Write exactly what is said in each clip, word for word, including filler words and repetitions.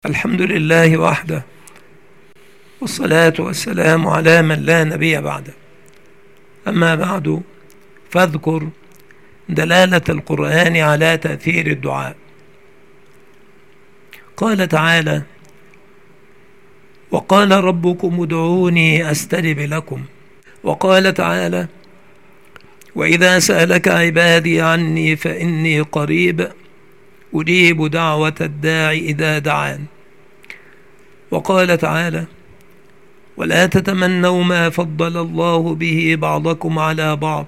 الحمد لله وحده، والصلاة والسلام على من لا نبي بعده. أما بعد، فاذكر دلالة القرآن على تأثير الدعاء. قال تعالى: وقال ربكم ادعوني أستجب لكم. وقال تعالى: وإذا سألك عبادي عني فإني قريب أجيب دعوة الداع إذا دعان. وقال تعالى: ولا تتمنوا ما فضل الله به بعضكم على بعض،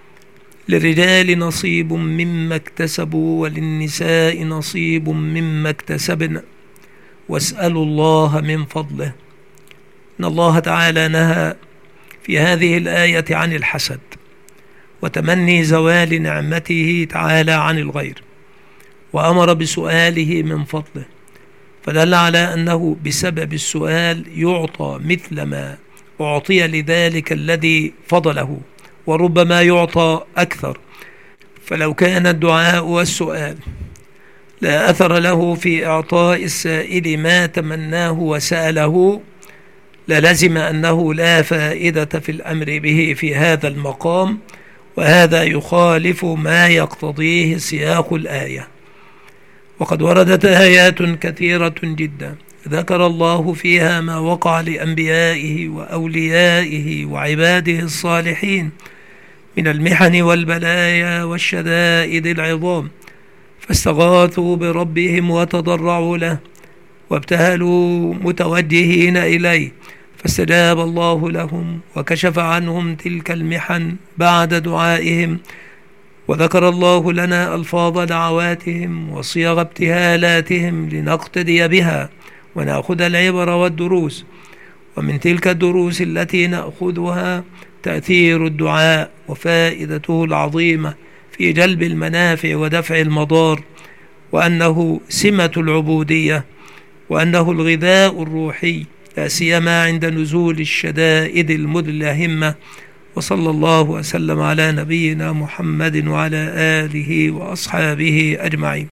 للرجال نصيب مما اكتسبوا وللنساء نصيب مما اكتسبن واسألوا الله من فضله. إن الله تعالى نهى في هذه الآية عن الحسد وتمني زوال نعمته تعالى عن الغير، وأمر بسؤاله من فضله، فدل على أنه بسبب السؤال يعطى مثل ما أعطي لذلك الذي فضله، وربما يعطى أكثر. فلو كان الدعاء والسؤال لا أثر له في إعطاء السائل ما تمناه وسأله، للزم أنه لا فائدة في الأمر به في هذا المقام، وهذا يخالف ما يقتضيه سياق الآية. وقد وردت آيات كثيرة جدا ذكر الله فيها ما وقع لأنبيائه وأوليائه وعباده الصالحين من المحن والبلايا والشدائد العظام، فاستغاثوا بربهم وتضرعوا له وابتهلوا متوجهين إليه، فاستجاب الله لهم وكشف عنهم تلك المحن بعد دعائهم. وذكر الله لنا ألفاظ دعواتهم وصيغ ابتهالاتهم لنقتدي بها ونأخذ العبر والدروس. ومن تلك الدروس التي نأخذها تأثير الدعاء وفائدته العظيمة في جلب المنافع ودفع المضار، وأنه سمة العبودية، وأنه الغذاء الروحي لا سيما عند نزول الشدائد المدلهمة. وصلى الله وسلم على نبينا محمد وعلى آله وأصحابه أجمعين.